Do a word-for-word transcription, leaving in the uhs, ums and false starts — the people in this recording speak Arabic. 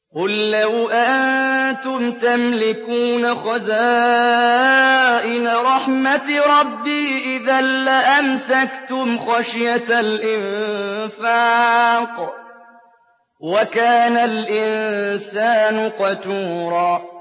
قُل لَّوْ أَنتُمْ تَمْلِكُونَ خَزَائِنَ رَحْمَةِ رَبِّي إِذًا لَّأَمْسَكْتُمْ خَشْيَةَ الْإِنفَاقِ ۚ وَكَانَ الْإِنسَانُ قَتُورًا